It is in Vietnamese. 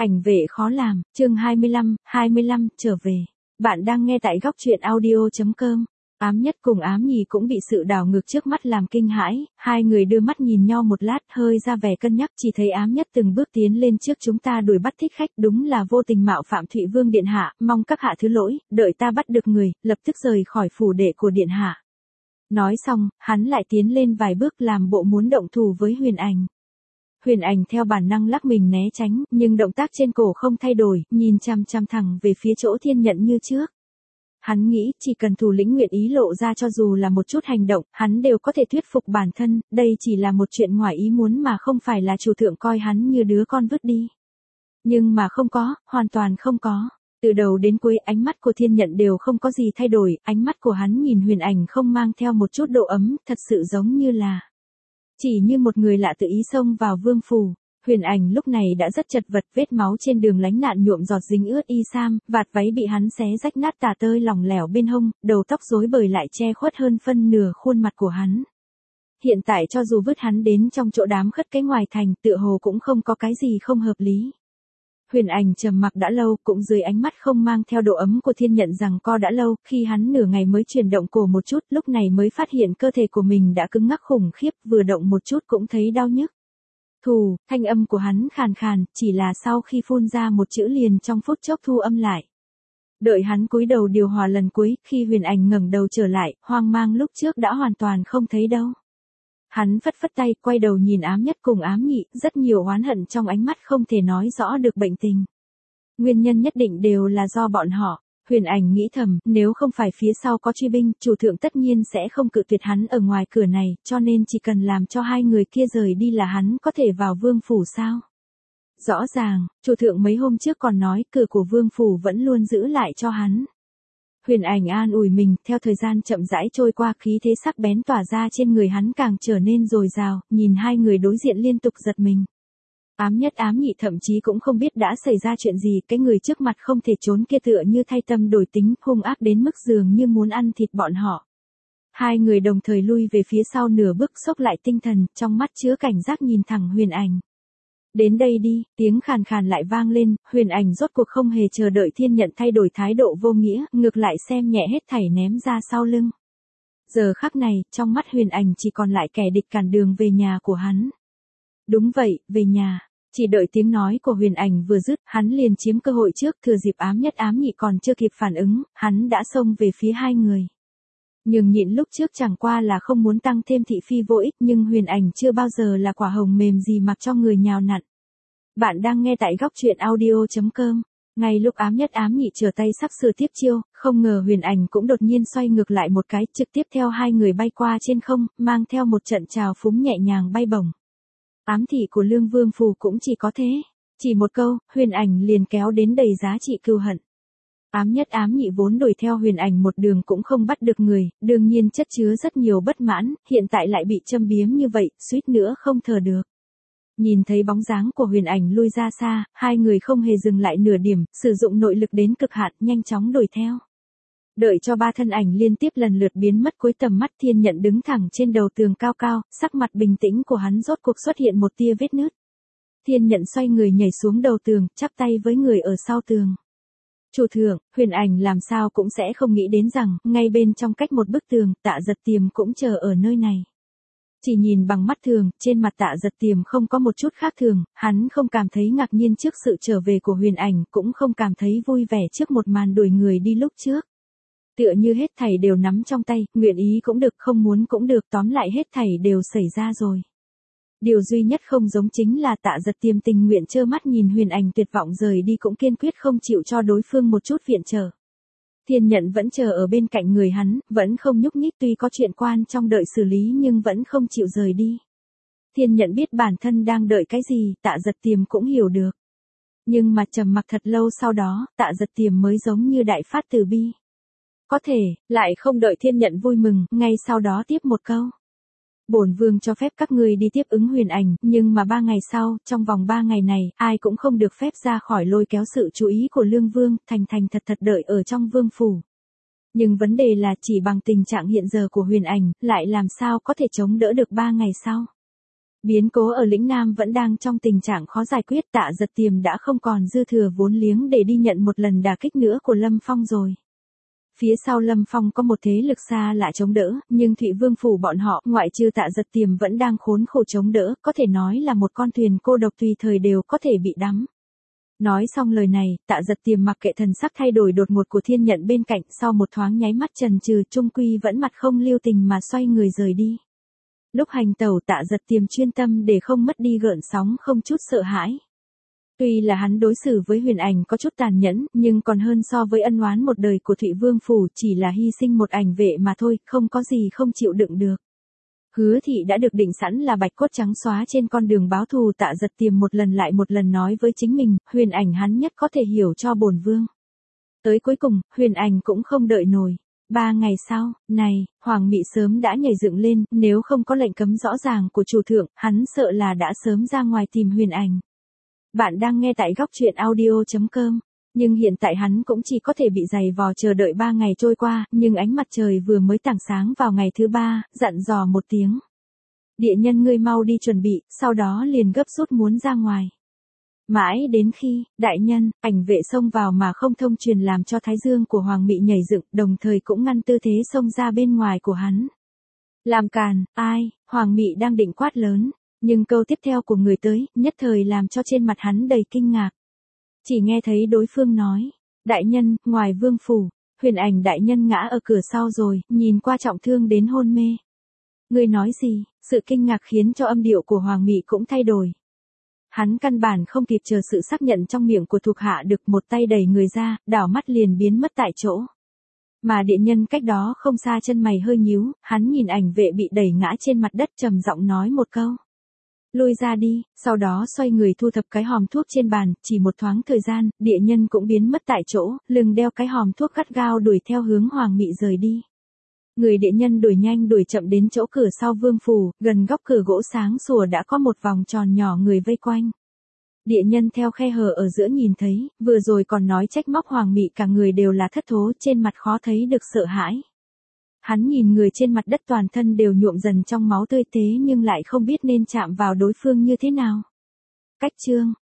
Ảnh vệ khó làm, chương 25, trở về. Bạn đang nghe tại góc truyện audio.com. Ám nhất cùng ám nhì cũng bị sự đảo ngược trước mắt làm kinh hãi, hai người đưa mắt nhìn nhau một lát hơi ra vẻ cân nhắc, chỉ thấy ám nhất từng bước tiến lên trước chúng ta đuổi bắt thích khách, đúng là vô tình mạo phạm Thụy Vương điện hạ, mong các hạ thứ lỗi, đợi ta bắt được người, lập tức rời khỏi phủ đệ của điện hạ. Nói xong, hắn lại tiến lên vài bước làm bộ muốn động thủ với Huyền Ảnh. Huyền Ảnh theo bản năng lắc mình né tránh, nhưng động tác trên cổ không thay đổi, nhìn chằm chằm thẳng về phía chỗ Thiên Nhận như trước. Hắn nghĩ chỉ cần thủ lĩnh nguyện ý lộ ra cho dù là một chút hành động, hắn đều có thể thuyết phục bản thân, đây chỉ là một chuyện ngoài ý muốn mà không phải là chủ thượng coi hắn như đứa con vứt đi. Nhưng mà không có, hoàn toàn không có. Từ đầu đến cuối ánh mắt của Thiên Nhận đều không có gì thay đổi, ánh mắt của hắn nhìn Huyền Ảnh không mang theo một chút độ ấm, thật sự giống như là chỉ như một người lạ tự ý xông vào vương phủ. Huyền Ảnh lúc này đã rất chật vật, vết máu trên đường lánh nạn nhuộm giọt dính ướt y sam, vạt váy bị hắn xé rách nát tả tơi lỏng lẻo bên hông, đầu tóc rối bời lại che khuất hơn phân nửa khuôn mặt của hắn. Hiện tại cho dù vứt hắn đến trong chỗ đám khất cái ngoài thành, tựa hồ cũng không có cái gì không hợp lý. Huyền Ảnh trầm mặc đã lâu, cũng dưới ánh mắt không mang theo độ ấm của Thiên Nhận rằng co đã lâu, khi hắn nửa ngày mới chuyển động cổ một chút, lúc này mới phát hiện cơ thể của mình đã cứng ngắc khủng khiếp, vừa động một chút cũng thấy đau nhức. Thanh âm của hắn khàn khàn, chỉ là sau khi phun ra một chữ liền trong phút chốc thu âm lại. Đợi hắn cúi đầu điều hòa lần cuối, khi Huyền Ảnh ngẩng đầu trở lại, hoang mang lúc trước đã hoàn toàn không thấy đâu. Hắn phất phất tay, quay đầu nhìn ám nhất cùng ám nhị, rất nhiều oán hận trong ánh mắt không thể nói rõ được bệnh tình. Nguyên nhân nhất định đều là do bọn họ. Huyền Ảnh nghĩ thầm, nếu không phải phía sau có truy binh, chủ thượng tất nhiên sẽ không cự tuyệt hắn ở ngoài cửa này, cho nên chỉ cần làm cho hai người kia rời đi là hắn có thể vào vương phủ sao. Rõ ràng, chủ thượng mấy hôm trước còn nói cửa của vương phủ vẫn luôn giữ lại cho hắn. Huyền Ảnh an ủi mình, theo thời gian chậm rãi trôi qua khí thế sắc bén tỏa ra trên người hắn càng trở nên dồi dào, nhìn hai người đối diện liên tục giật mình. Ám nhất ám nhị thậm chí cũng không biết đã xảy ra chuyện gì, cái người trước mặt không thể trốn kia tựa như thay tâm đổi tính, hung ác đến mức dường như muốn ăn thịt bọn họ. Hai người đồng thời lui về phía sau nửa bước, xốc lại tinh thần, trong mắt chứa cảnh giác nhìn thẳng Huyền Ảnh. Đến đây đi, tiếng khàn khàn lại vang lên, Huyền Ảnh rốt cuộc không hề chờ đợi Thiên Nhận thay đổi thái độ vô nghĩa, ngược lại xem nhẹ hết thảy ném ra sau lưng. Giờ khắc này, trong mắt Huyền Ảnh chỉ còn lại kẻ địch cản đường về nhà của hắn. Đúng vậy, về nhà. Chỉ đợi tiếng nói của Huyền Ảnh vừa dứt, hắn liền chiếm cơ hội trước, thừa dịp ám nhất ám nhị còn chưa kịp phản ứng, hắn đã xông về phía hai người. Nhưng nhịn lúc trước chẳng qua là không muốn tăng thêm thị phi vô ích, nhưng Huyền Ảnh chưa bao giờ là quả hồng mềm gì mặc cho người nhào nặn. Bạn đang nghe tại góc truyện audio.com. Ngay lúc ám nhất ám nhị trở tay sắp sửa tiếp chiêu, không ngờ Huyền Ảnh cũng đột nhiên xoay ngược lại một cái, trực tiếp theo hai người bay qua trên không, mang theo một trận trào phúng nhẹ nhàng bay bổng. Ám thị của Lương Vương phủ cũng chỉ có thế. Chỉ một câu, Huyền Ảnh liền kéo đến đầy giá trị cừu hận. Ám nhất ám nhị vốn đuổi theo Huyền Ảnh một đường cũng không bắt được người, đương nhiên chất chứa rất nhiều bất mãn, hiện tại lại bị châm biếm như vậy, suýt nữa không thở được. Nhìn thấy bóng dáng của Huyền Ảnh lui ra xa, hai người không hề dừng lại nửa điểm, sử dụng nội lực đến cực hạn, nhanh chóng đuổi theo. Đợi cho ba thân ảnh liên tiếp lần lượt biến mất cuối tầm mắt, Thiên Nhận đứng thẳng trên đầu tường cao cao, sắc mặt bình tĩnh của hắn rốt cuộc xuất hiện một tia vết nứt. Thiên Nhận xoay người nhảy xuống đầu tường, chắp tay với người ở sau tường. Chủ thượng, Huyền Ảnh làm sao cũng sẽ không nghĩ đến rằng, ngay bên trong cách một bức tường, Tạ Giật Tiềm cũng chờ ở nơi này. Chỉ nhìn bằng mắt thường, trên mặt Tạ Giật Tiềm không có một chút khác thường, hắn không cảm thấy ngạc nhiên trước sự trở về của Huyền Ảnh, cũng không cảm thấy vui vẻ trước một màn đuổi người đi lúc trước. Tựa như hết thảy đều nắm trong tay, nguyện ý cũng được, không muốn cũng được, tóm lại hết thảy đều xảy ra rồi. Điều duy nhất không giống chính là Tạ Giật Tiềm tình nguyện trơ mắt nhìn Huyền Ảnh tuyệt vọng rời đi cũng kiên quyết không chịu cho đối phương một chút viện trợ. Thiên Nhận vẫn chờ ở bên cạnh người hắn, vẫn không nhúc nhích, tuy có chuyện quan trong đợi xử lý nhưng vẫn không chịu rời đi. Thiên Nhận biết bản thân đang đợi cái gì, Tạ Giật Tiềm cũng hiểu được. Nhưng mà trầm mặc thật lâu sau đó, Tạ Giật Tiềm mới giống như đại phát từ bi. Có thể, lại không đợi Thiên Nhận vui mừng, ngay sau đó tiếp một câu. Bổn vương cho phép các ngươi đi tiếp ứng Huyền Ảnh, nhưng mà 3 ngày sau, trong vòng 3 ngày này, ai cũng không được phép ra khỏi lôi kéo sự chú ý của Lương Vương, thành thật đợi ở trong vương phủ. Nhưng vấn đề là chỉ bằng tình trạng hiện giờ của Huyền Ảnh, lại làm sao có thể chống đỡ được 3 ngày sau. Biến cố ở lĩnh Nam vẫn đang trong tình trạng khó giải quyết, Tạ Dật Tiềm đã không còn dư thừa vốn liếng để đi nhận một lần đả kích nữa của Lâm Phong rồi. Phía sau Lâm Phong có một thế lực xa lạ chống đỡ, nhưng Thụy Vương phủ bọn họ, ngoại trừ Tạ Dật Tiềm vẫn đang khốn khổ chống đỡ, có thể nói là một con thuyền cô độc tùy thời đều có thể bị đắm. Nói xong lời này, Tạ Dật Tiềm mặc kệ thần sắc thay đổi đột ngột của Thiên Nhận bên cạnh, sau một thoáng nháy mắt chần chừ, chung quy vẫn mặt không lưu tình mà xoay người rời đi. Lúc hành tẩu, Tạ Dật Tiềm chuyên tâm để không mất đi gợn sóng, không chút sợ hãi. Tuy là hắn đối xử với Huyền Ảnh có chút tàn nhẫn, nhưng còn hơn so với ân oán một đời của Thụy Vương phủ, chỉ là hy sinh một ảnh vệ mà thôi, không có gì không chịu đựng được. Hứa Thị đã được định sẵn là bạch cốt trắng xóa trên con đường báo thù, Tạ Dật Tiềm một lần lại một lần nói với chính mình, Huyền Ảnh hắn nhất có thể hiểu cho bổn vương. Tới cuối cùng, Huyền Ảnh cũng không đợi nổi. 3 ngày sau, này, Hoàng Mị sớm đã nhảy dựng lên, nếu không có lệnh cấm rõ ràng của chủ thượng, hắn sợ là đã sớm ra ngoài tìm Huyền Ảnh. Bạn đang nghe tại góc truyện audio.com. Nhưng hiện tại hắn cũng chỉ có thể bị giày vò chờ đợi 3 ngày trôi qua, nhưng ánh mặt trời vừa mới tảng sáng vào ngày thứ 3, dặn dò một tiếng. Địa nhân ngươi mau đi chuẩn bị, sau đó liền gấp rút muốn ra ngoài. Mãi đến khi, đại nhân, ảnh vệ xông vào mà không thông truyền làm cho thái dương của Hoàng Mị nhảy dựng, đồng thời cũng ngăn tư thế xông ra bên ngoài của hắn. Làm càn, ai, Hoàng Mị đang định quát lớn, nhưng câu tiếp theo của người tới, nhất thời làm cho trên mặt hắn đầy kinh ngạc. Chỉ nghe thấy đối phương nói, đại nhân, ngoài vương phủ, Huyền Ảnh đại nhân ngã ở cửa sau rồi, nhìn qua trọng thương đến hôn mê. Ngươi nói gì? Sự kinh ngạc khiến cho âm điệu của Hoàng Mị cũng thay đổi. Hắn căn bản không kịp chờ sự xác nhận trong miệng của thuộc hạ được, một tay đẩy người ra, đảo mắt liền biến mất tại chỗ. Mà địa nhân cách đó không xa chân mày hơi nhíu, hắn nhìn ảnh vệ bị đẩy ngã trên mặt đất trầm giọng nói một câu. Lui ra đi, sau đó xoay người thu thập cái hòm thuốc trên bàn, chỉ một thoáng thời gian, địa nhân cũng biến mất tại chỗ, lưng đeo cái hòm thuốc gắt gao đuổi theo hướng Hoàng Mị rời đi. Người địa nhân đuổi nhanh đuổi chậm đến chỗ cửa sau vương phủ, gần góc cửa gỗ sáng sủa đã có một vòng tròn nhỏ người vây quanh. Địa nhân theo khe hở ở giữa nhìn thấy, vừa rồi còn nói trách móc Hoàng Mị cả người đều là thất thố, trên mặt khó thấy được sợ hãi. Hắn nhìn người trên mặt đất toàn thân đều nhuộm dần trong máu tươi thế nhưng lại không biết nên chạm vào đối phương như thế nào. Cách chương